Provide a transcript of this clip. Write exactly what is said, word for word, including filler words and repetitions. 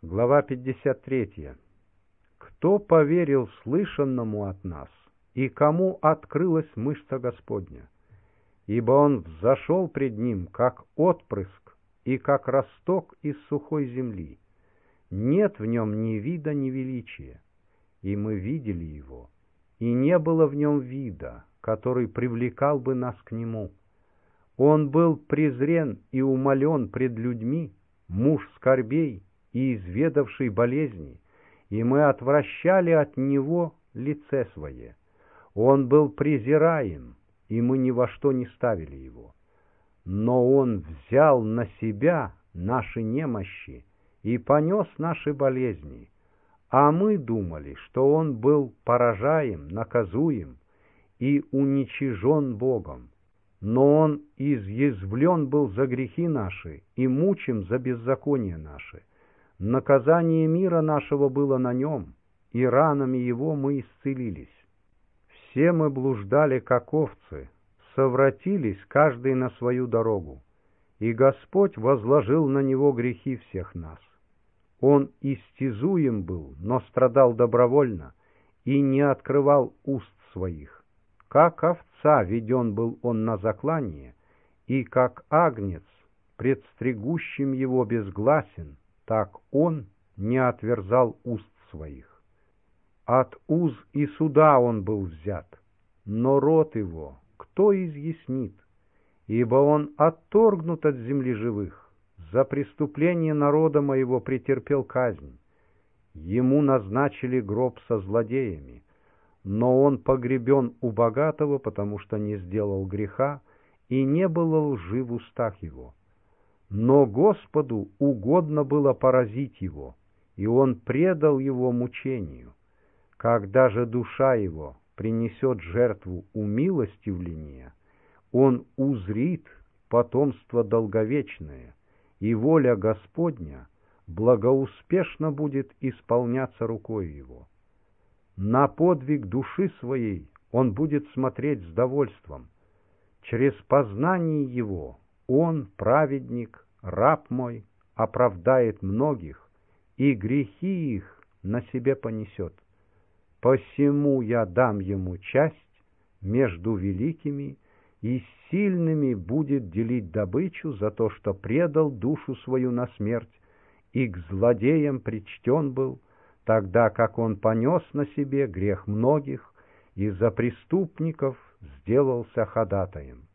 Глава пятьдесят третья. Кто поверил слышанному от нас, и кому открылась мышца Господня? Ибо он взошел пред ним, как отпрыск, и как росток из сухой земли. Нет в нем ни вида, ни величия. И мы видели его, и не было в нем вида, который привлекал бы нас к нему. Он был презрен и умолен пред людьми, муж скорбей и изведавший болезни, и мы отвращали от него лице свое. Он был презираем, и мы ни во что не ставили его. Но он взял на себя наши немощи и понес наши болезни, а мы думали, что он был поражаем, наказуем и уничижен Богом. Но он изъязвлен был за грехи наши и мучим за беззаконие наши. Наказание мира нашего было на нем, и ранами его мы исцелились. Все мы блуждали, как овцы, совратились каждый на свою дорогу, и Господь возложил на него грехи всех нас. Он истязуем был, но страдал добровольно, и не открывал уст своих. Как овца веден был он на заклание, и как агнец, пред стригущим его безгласен, так он не отверзал уст своих. От уз и суда он был взят, но рот его кто изъяснит? Ибо он отторгнут от земли живых, за преступление народа моего претерпел казнь. Ему назначили гроб со злодеями, но он погребен у богатого, потому что не сделал греха, и не было лжи в устах его. Но Господу угодно было поразить его, и он предал его мучению. Когда же душа его принесет жертву умилостивления, он узрит потомство долговечное, и воля Господня благоуспешно будет исполняться рукой его. На подвиг души своей он будет смотреть с довольством. Через познание его он, праведник, раб мой, оправдает многих, и грехи их на себе понесет. Посему я дам ему часть между великими, и с сильными будет делить добычу за то, что предал душу свою на смерть, и к злодеям причтен был, тогда как он понес на себе грех многих, и за преступников сделался ходатаем.